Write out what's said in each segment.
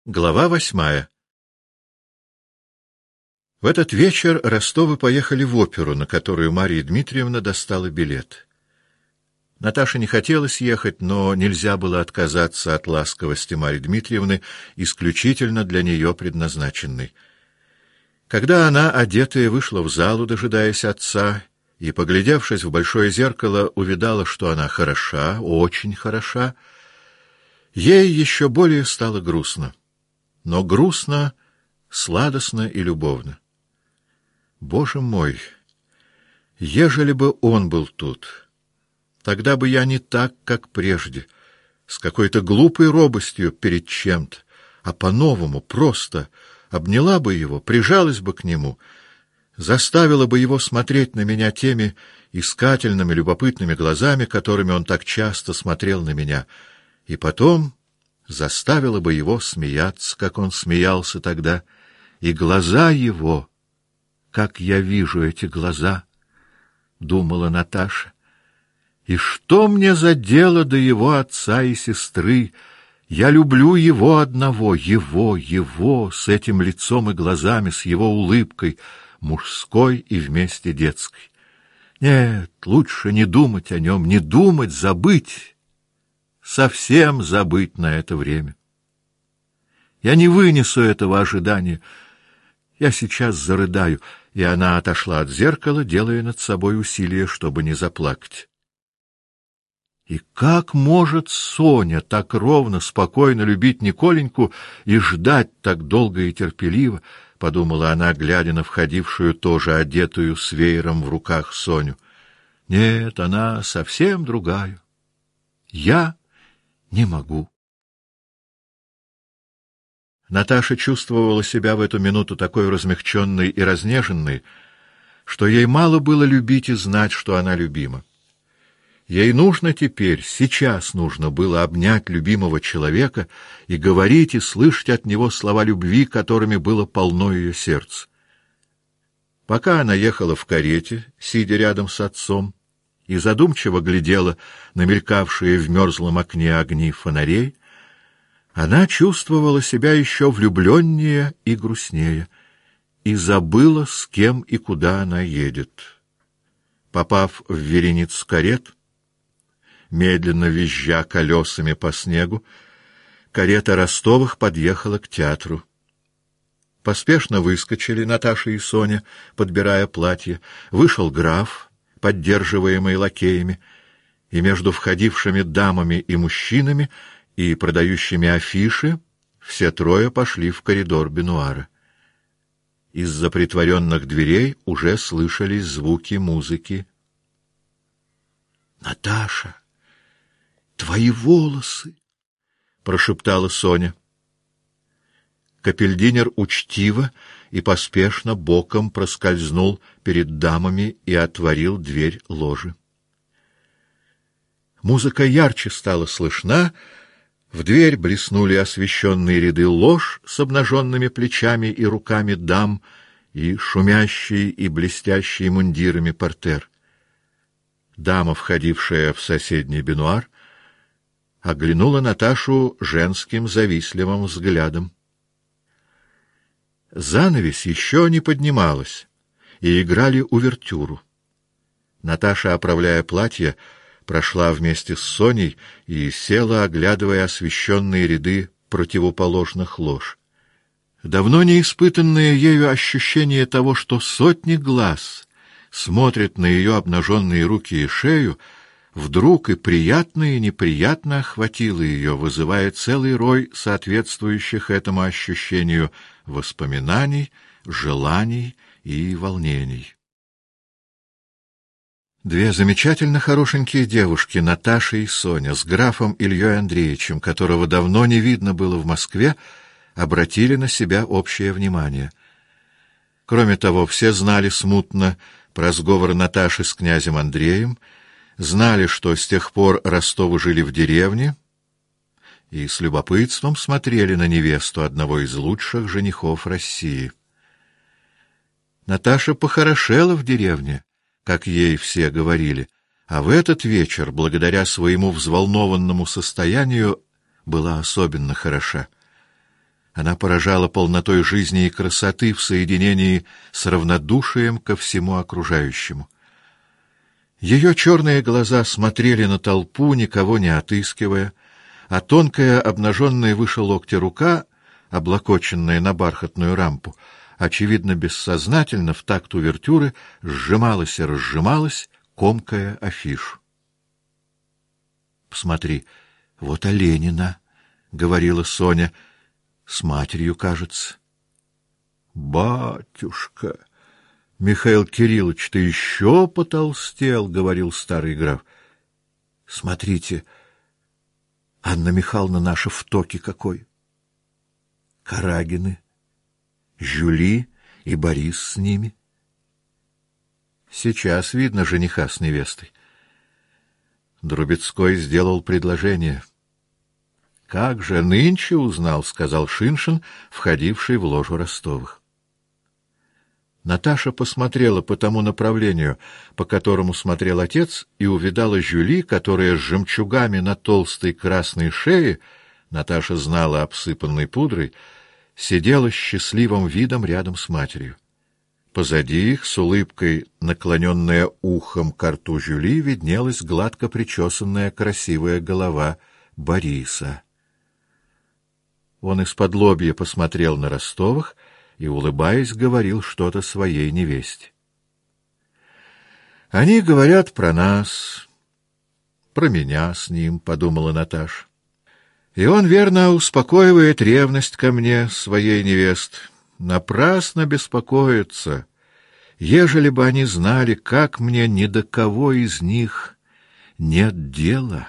Глава 8. В этот вечер Ростовы поехали в оперу, на которую Марья Дмитриевна достала билет. Наташе не хотелось ехать, но нельзя было отказаться от ласковости Марьи Дмитриевны, исключительно для нее предназначенной. Когда она, одетая, вышла в залу, дожидаясь отца, и, поглядевшись в большое зеркало, увидала, что она хороша, очень хороша, ей еще более стало грустно. Но грустно, сладостно и любовно. Боже мой, ежели бы он был тут, тогда бы я не так, как прежде, с какой-то глупой робостью перед чем-то, а по-новому, просто обняла бы его, прижалась бы к нему, заставила бы его смотреть на меня теми искательными, любопытными глазами, которыми он так часто смотрел на меня, и потом заставила бы его смеяться, как он смеялся тогда, и глаза его, как я вижу эти глаза, — думала Наташа. И что мне за дело до его отца и сестры? Я люблю его одного, его, с этим лицом и глазами, с его улыбкой, мужской и вместе детской. Нет, лучше не думать о нем, не думать, забыть. Совсем забыть на это время. Я не вынесу этого ожидания. Я сейчас зарыдаю. И она отошла от зеркала, делая над собой усилие, чтобы не заплакать. И как может Соня так ровно, спокойно любить Николеньку и ждать так долго и терпеливо, — подумала она, глядя на входившую, тоже одетую с веером в руках Соню. Нет, она совсем другая. Я не могу. Наташа чувствовала себя в эту минуту такой размягченной и разнеженной, что ей мало было любить и знать, что она любима. Ей нужно теперь, сейчас нужно было обнять любимого человека и говорить и слышать от него слова любви, которыми было полно ее сердце. Пока она ехала в карете, сидя рядом с отцом, и задумчиво глядела на мелькавшие в мерзлом окне огни фонарей, она чувствовала себя еще влюбленнее и грустнее, и забыла, с кем и куда она едет. Попав в вереницу карет, медленно визжа колесами по снегу, карета Ростовых подъехала к театру. Поспешно выскочили Наташа и Соня, подбирая платье. Вышел граф, поддерживаемый лакеями, и между входившими дамами и мужчинами и продающими афиши все трое пошли в коридор бенуара. Из-за притворенных дверей уже слышались звуки музыки. — Наташа, твои волосы! — прошептала Соня. Капельдинер учтиво и поспешно боком проскользнул перед дамами и отворил дверь ложи. Музыка ярче стала слышна, в дверь блеснули освещенные ряды лож с обнаженными плечами и руками дам и шумящий и блестящий мундирами портер. Дама, входившая в соседний бенуар, оглянула Наташу женским завистливым взглядом. Занавес еще не поднималась, и играли увертюру. Наташа, оправляя платье, прошла вместе с Соней и села, оглядывая освещенные ряды противоположных лож. Давно не испытанное ею ощущение того, что сотни глаз смотрят на ее обнаженные руки и шею, вдруг и приятно, и неприятно охватило ее, вызывая целый рой соответствующих этому ощущению воспоминаний, желаний и волнений. Две замечательно хорошенькие девушки, Наташа и Соня, с графом Ильей Андреевичем, которого давно не видно было в Москве, обратили на себя общее внимание. Кроме того, все знали смутно про сговор Наташи с князем Андреем, знали, что с тех пор Ростовы жили в деревне, и с любопытством смотрели на невесту одного из лучших женихов России. Наташа похорошела в деревне, как ей все говорили, а в этот вечер, благодаря своему взволнованному состоянию, была особенно хороша. Она поражала полнотой жизни и красоты в соединении с равнодушием ко всему окружающему. Ее черные глаза смотрели на толпу, никого не отыскивая, а тонкая, обнаженная выше локтя рука, облокоченная на бархатную рампу, очевидно, бессознательно в такт увертюры сжималась и разжималась, комкая афишу. «Посмотри, вот Оленина», — говорила Соня, — «с матерью, кажется». «Батюшка! Михаил Кириллович, ты еще потолстел», — говорил старый граф. «Смотрите, Анна Михайловна наша в токе какой! Карагины, Жюли и Борис с ними. Сейчас видно жениха с невестой». Друбецкой сделал предложение. «Как же нынче узнал», — сказал Шиншин, входивший в ложу Ростовых. Наташа посмотрела по тому направлению, по которому смотрел отец, и увидала Жюли, которая с жемчугами на толстой красной шее, Наташа знала, обсыпанной пудрой, сидела с счастливым видом рядом с матерью. Позади их, с улыбкой, наклоненная ухом к рту Жюли, виднелась гладко причесанная красивая голова Бориса. Он исподлобья посмотрел на Ростовых и, улыбаясь, говорил что-то своей невесте. «Они говорят про нас, про меня с ним», — подумала Наташа. «И он, верно, успокоивает ревность ко мне своей невесты. Напрасно беспокоятся. Ежели бы они знали, как мне ни до кого из них нет дела».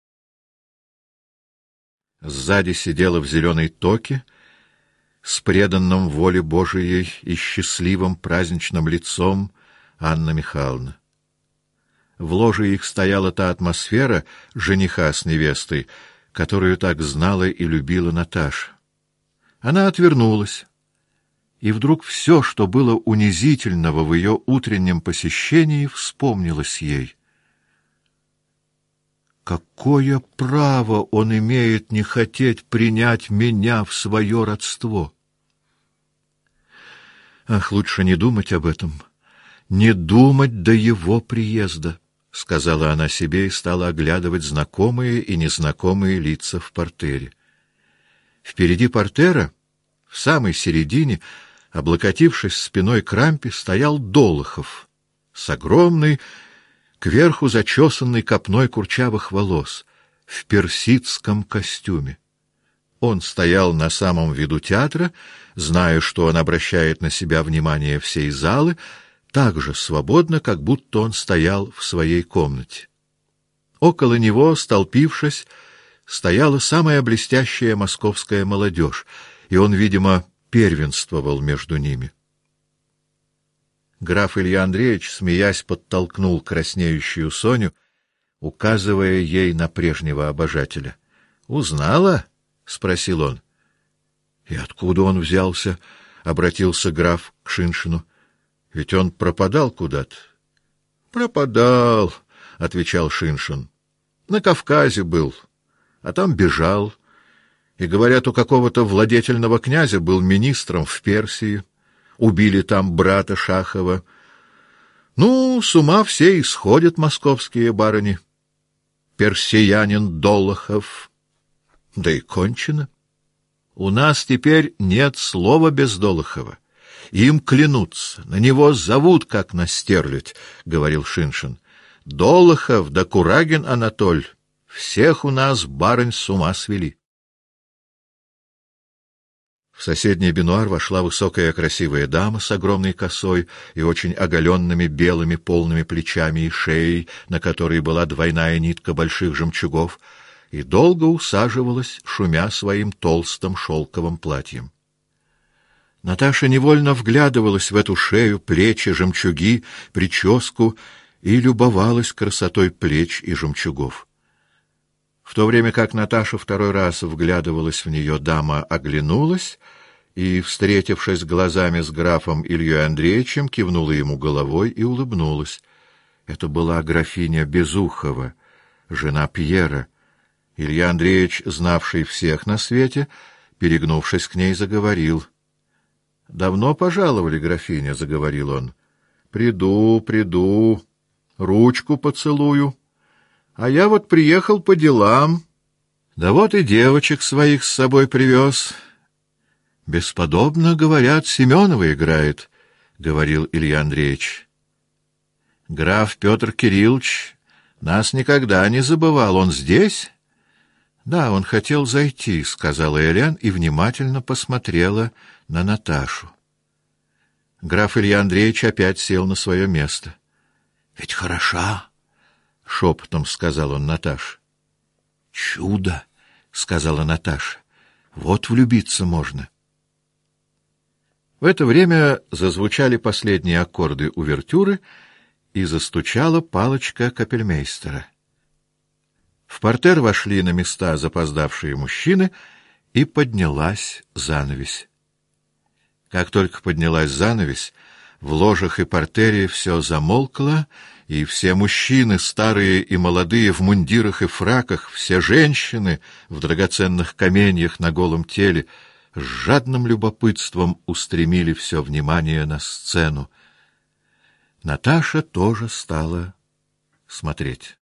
Сзади сидела в зеленой токе, с преданным воле Божией и счастливым праздничным лицом, Анна Михайловна. В ложе их стояла та атмосфера жениха с невестой, которую так знала и любила Наташа. Она отвернулась, и вдруг все, что было унизительного в ее утреннем посещении, вспомнилось ей. Какое право он имеет не хотеть принять меня в свое родство? Ах, лучше не думать об этом, не думать до его приезда, — сказала она себе и стала оглядывать знакомые и незнакомые лица в партере. Впереди партера, в самой середине, облокотившись спиной к рампе, стоял Долохов с огромной, кверху зачесанной копной курчавых волос, в персидском костюме. Он стоял на самом виду театра, зная, что он обращает на себя внимание всей залы, так же свободно, как будто он стоял в своей комнате. Около него, столпившись, стояла самая блестящая московская молодежь, и он, видимо, первенствовал между ними. Граф Илья Андреевич, смеясь, подтолкнул краснеющую Соню, указывая ей на прежнего обожателя. «Узнала?» — спросил он. «И откуда он взялся?» — обратился граф к Шиншину. «Ведь он пропадал куда-то». «Пропадал», — отвечал Шиншин. «На Кавказе был, а там бежал. И, говорят, у какого-то владетельного князя был министром в Персии. Убили там брата Шахова. Ну, с ума все и сходят московские барыни. Персиянин Долохов. Да и кончено. У нас теперь нет слова без Долохова. Им клянутся, на него зовут, как на стерлядь, — говорил Шиншин. Долохов да Курагин Анатоль. Всех у нас барынь с ума свели. В соседний бенуар вошла высокая красивая дама с огромной косой и очень оголенными белыми полными плечами и шеей, на которой была двойная нитка больших жемчугов, и долго усаживалась, шумя своим толстым шелковым платьем. Наташа невольно вглядывалась в эту шею, плечи, жемчуги, прическу и любовалась красотой плеч и жемчугов. В то время как Наташа второй раз вглядывалась в нее, дама оглянулась и, встретившись глазами с графом Ильей Андреевичем, кивнула ему головой и улыбнулась. Это была графиня Безухова, жена Пьера. Илья Андреевич, знавший всех на свете, перегнувшись к ней, заговорил. — Давно пожаловали, графиня, — заговорил он. — Приду, приду, ручку поцелую. А я вот приехал по делам. Да вот и девочек своих с собой привез. — Бесподобно, говорят, Семенова играет, — говорил Илья Андреевич. — Граф Петр Кириллович нас никогда не забывал. Он здесь? — Да, он хотел зайти, — сказала Елен и внимательно посмотрела на Наташу. Граф Илья Андреевич опять сел на свое место. — Ведь хороша, — шепотом сказал он Наташе. — Чудо, — сказала Наташа. — Вот влюбиться можно. В это время зазвучали последние аккорды увертюры, и застучала палочка капельмейстера. В партер вошли на места запоздавшие мужчины, и поднялась занавесь. Как только поднялась занавесь, в ложах и партере все замолкло, и все мужчины, старые и молодые, в мундирах и фраках, все женщины в драгоценных каменьях на голом теле, с жадным любопытством устремили все внимание на сцену. Наташа тоже стала смотреть.